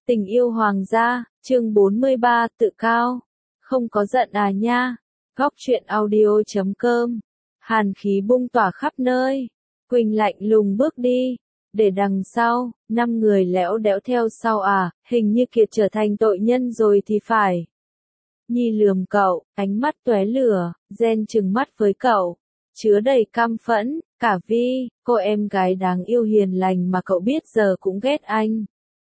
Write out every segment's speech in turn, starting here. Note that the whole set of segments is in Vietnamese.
Tình yêu hoàng gia, chương 43, tự cao. Không có giận à nha. Góc truyện audio.com. Hàn khí bung tỏa khắp nơi. Quỳnh lạnh lùng bước đi. Để đằng sau, 5 người lẽo đẽo theo sau à, hình như Kiệt trở thành tội nhân rồi thì phải. Nhi lườm cậu, ánh mắt tóe lửa, Gen trừng mắt với cậu. Chứa đầy căm phẫn, cả Vi, cô em gái đáng yêu hiền lành mà cậu biết giờ cũng ghét anh.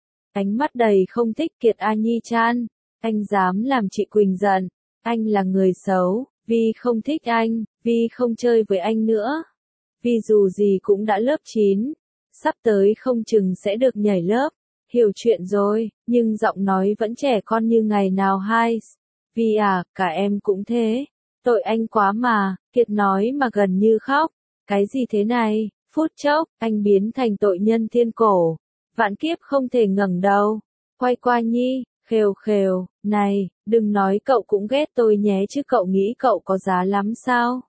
Ánh mắt đầy không thích Kiệt a Nhi chan, anh dám làm chị Quỳnh giận, anh là người xấu, Vi không thích anh, Vi không chơi với anh nữa. Vi dù gì cũng đã lớp 9, sắp tới không chừng sẽ được nhảy lớp, hiểu chuyện rồi, nhưng giọng nói vẫn trẻ con như ngày nào hai. Vi à, cả em cũng thế, tội anh quá mà, Kiệt nói mà gần như khóc, cái gì thế này, phút chốc, anh biến thành tội nhân thiên cổ. Vạn kiếp không thể ngẩng đầu. Quay qua Nhi, khều khều, này, đừng nói cậu cũng ghét tôi nhé chứ cậu nghĩ cậu có giá lắm sao?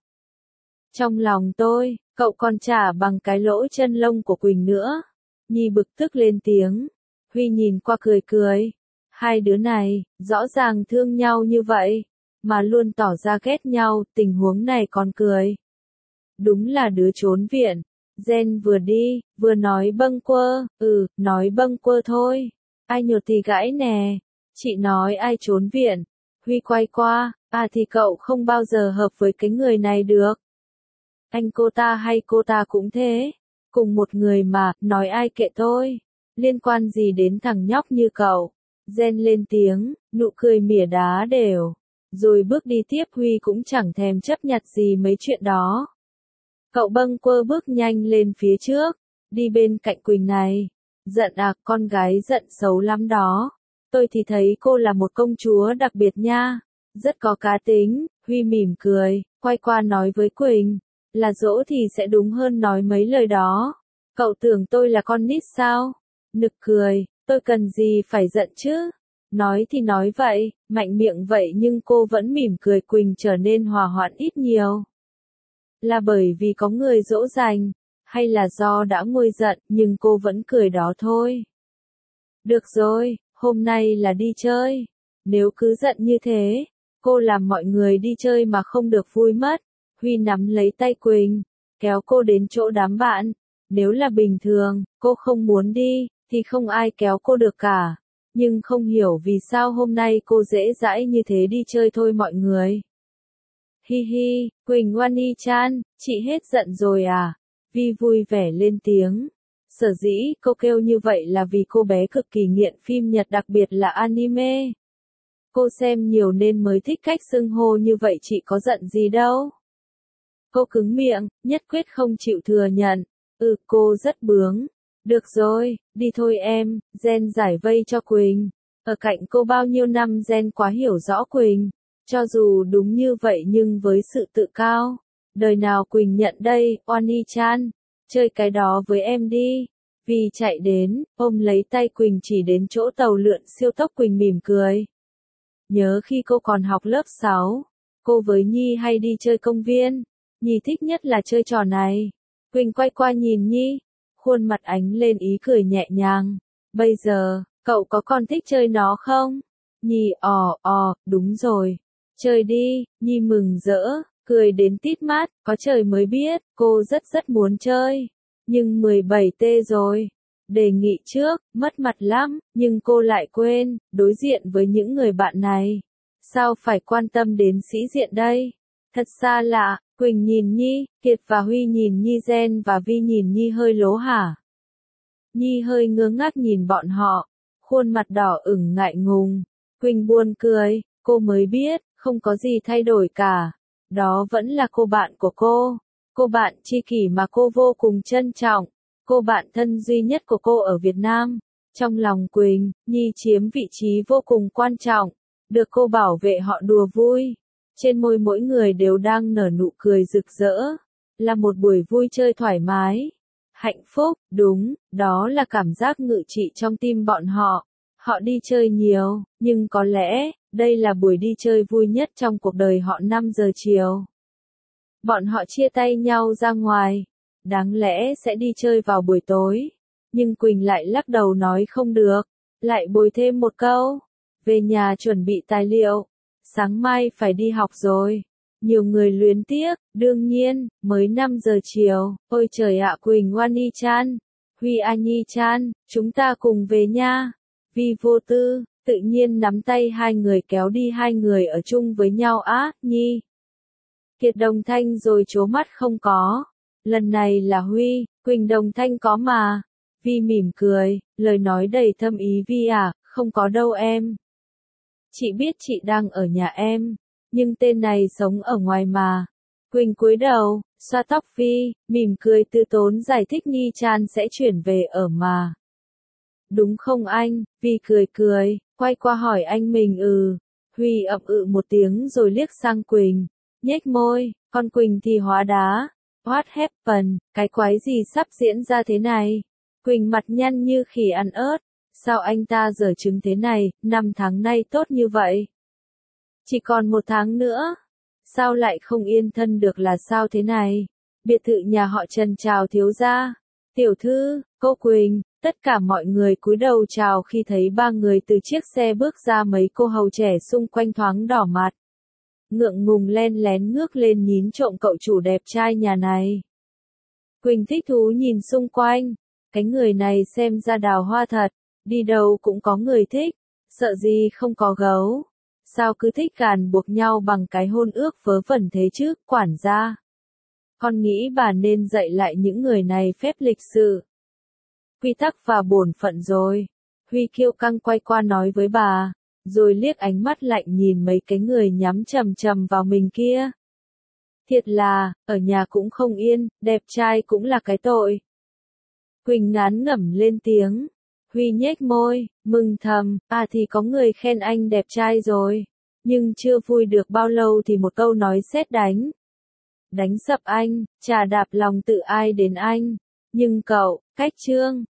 Trong lòng tôi, cậu còn chả bằng cái lỗ chân lông của Quỳnh nữa. Nhi bực tức lên tiếng. Huy nhìn qua cười cười. Hai đứa này, rõ ràng thương nhau như vậy, mà luôn tỏ ra ghét nhau, tình huống này còn cười. Đúng là đứa trốn viện. Gen vừa đi, vừa nói bâng quơ, nói bâng quơ thôi. Ai nhột thì gãy nè. Chị nói ai trốn viện. Huy quay qua, thì cậu không bao giờ hợp với cái người này được. Anh cô ta hay cô ta cũng thế. Cùng một người mà, nói ai kệ tôi. Liên quan gì đến thằng nhóc như cậu. Gen lên tiếng, nụ cười mỉa đá đều. Rồi bước đi tiếp Huy cũng chẳng thèm chấp nhặt gì mấy chuyện đó. Cậu bâng quơ bước nhanh lên phía trước, đi bên cạnh Quỳnh này. Giận à, con gái giận xấu lắm đó. Tôi thì thấy cô là một công chúa đặc biệt nha. Rất có cá tính, Huy mỉm cười, quay qua nói với Quỳnh. Là dỗ thì sẽ đúng hơn nói mấy lời đó. Cậu tưởng tôi là con nít sao? Nực cười, tôi cần gì phải giận chứ? Nói thì nói vậy, mạnh miệng vậy nhưng cô vẫn mỉm cười. Quỳnh trở nên hòa hoãn ít nhiều. Là bởi vì có người dỗ dành, hay là do đã nguôi giận, nhưng cô vẫn cười đó thôi. Được rồi, hôm nay là đi chơi. Nếu cứ giận như thế, cô làm mọi người đi chơi mà không được vui mất. Huy nắm lấy tay Quỳnh, kéo cô đến chỗ đám bạn. Nếu là bình thường, cô không muốn đi, thì không ai kéo cô được cả. Nhưng không hiểu vì sao hôm nay cô dễ dãi như thế đi chơi thôi mọi người. Hi hi, Quỳnh Wani-chan, chị hết giận rồi à? Vi vui vẻ lên tiếng. Sở dĩ cô kêu như vậy là vì cô bé cực kỳ nghiện phim Nhật, đặc biệt là anime. Cô xem nhiều nên mới thích cách xưng hô như vậy. Chị có giận gì đâu. Cô cứng miệng, nhất quyết không chịu thừa nhận. Cô rất bướng. Được rồi, đi thôi em. Gen giải vây cho Quỳnh. Ở cạnh cô bao nhiêu năm Gen quá hiểu rõ Quỳnh. Cho dù đúng như vậy nhưng với sự tự cao, đời nào Quỳnh nhận đây, Wani-chan, chơi cái đó với em đi. Vì chạy đến, ôm lấy tay Quỳnh chỉ đến chỗ tàu lượn siêu tốc. Quỳnh mỉm cười. Nhớ khi cô còn học lớp 6, cô với Nhi hay đi chơi công viên. Nhi thích nhất là chơi trò này. Quỳnh quay qua nhìn Nhi, khuôn mặt ánh lên ý cười nhẹ nhàng. Bây giờ, cậu có còn thích chơi nó không? Nhi đúng rồi. Chơi đi, Nhi mừng rỡ, cười đến tít mắt, có trời mới biết, cô rất muốn chơi. Nhưng 17T rồi. Đề nghị trước, mất mặt lắm, nhưng cô lại quên, đối diện với những người bạn này. Sao phải quan tâm đến sĩ diện đây? Thật xa lạ, Quỳnh nhìn Nhi, Kiệt và Huy nhìn Nhi, Gen và Vi nhìn Nhi hơi lố hả. Nhi hơi ngơ ngác nhìn bọn họ, khuôn mặt đỏ ửng ngại ngùng. Quỳnh buồn cười, cô mới biết, không có gì thay đổi cả. Đó vẫn là cô bạn của cô bạn tri kỷ mà cô vô cùng trân trọng, cô bạn thân duy nhất của cô ở Việt Nam. Trong lòng Quỳnh, Nhi chiếm vị trí vô cùng quan trọng, được cô bảo vệ họ đùa vui. Trên môi mỗi người đều đang nở nụ cười rực rỡ, là một buổi vui chơi thoải mái. Hạnh phúc, đúng, đó là cảm giác ngự trị trong tim bọn họ. Họ đi chơi nhiều, nhưng có lẽ, đây là buổi đi chơi vui nhất trong cuộc đời họ. 5 giờ chiều. Bọn họ chia tay nhau ra ngoài. Đáng lẽ sẽ đi chơi vào buổi tối. Nhưng Quỳnh lại lắc đầu nói không được. Lại bồi thêm một câu. Về nhà chuẩn bị tài liệu. Sáng mai phải đi học rồi. Nhiều người luyến tiếc, đương nhiên, mới 5 giờ chiều. Ôi trời ạ, Quỳnh Wani-chan, Huy Anhi-chan, chúng ta cùng về nha. Vi vô tư, tự nhiên nắm tay hai người kéo đi, hai người ở chung với nhau á, Nhi. Kiệt Đồng Thanh rồi trố mắt không có. Lần này là Huy, Quỳnh Đồng Thanh có mà. Vi mỉm cười, lời nói đầy thâm ý. Vi à, không có đâu em. Chị biết chị đang ở nhà em, nhưng tên này sống ở ngoài mà. Quỳnh cúi đầu, xoa tóc Vi, mỉm cười từ tốn giải thích Nhi Chan sẽ chuyển về ở mà. Đúng không anh? Vi cười cười, quay qua hỏi anh mình. Huy ậm một tiếng rồi liếc sang Quỳnh, nhếch môi, còn Quỳnh thì hóa đá. What happened, cái quái gì sắp diễn ra thế này? Quỳnh mặt nhăn như khỉ ăn ớt. Sao anh ta dở chứng thế này, 5 tháng nay tốt như vậy? Chỉ còn 1 tháng nữa. Sao lại không yên thân được là sao thế này? Biệt thự nhà họ Trần chào thiếu gia. Tiểu thư, cô Quỳnh, tất cả mọi người cúi đầu chào khi thấy ba người từ chiếc xe bước ra. Mấy cô hầu trẻ xung quanh thoáng đỏ mặt. Ngượng ngùng len lén ngước lên nhìn trộm cậu chủ đẹp trai nhà này. Quỳnh thích thú nhìn xung quanh. Cái người này xem ra đào hoa thật. Đi đâu cũng có người thích, sợ gì không có gấu. Sao cứ thích gàn buộc nhau bằng cái hôn ước vớ vẩn thế chứ, quản gia. Con nghĩ bà nên dạy lại những người này phép lịch sự, quy tắc và bổn phận rồi. Huy kiêu căng quay qua nói với bà, rồi liếc ánh mắt lạnh nhìn mấy cái người nhắm chằm chằm vào mình kia. Thiệt là, ở nhà cũng không yên, đẹp trai cũng là cái tội. Quỳnh ngán ngẩm lên tiếng. Huy nhếch môi, mừng thầm, thì có người khen anh đẹp trai rồi. Nhưng chưa vui được bao lâu thì một câu nói sét đánh. Đánh sập anh, chà đạp lòng tự ai đến anh. Nhưng cậu, cách trương,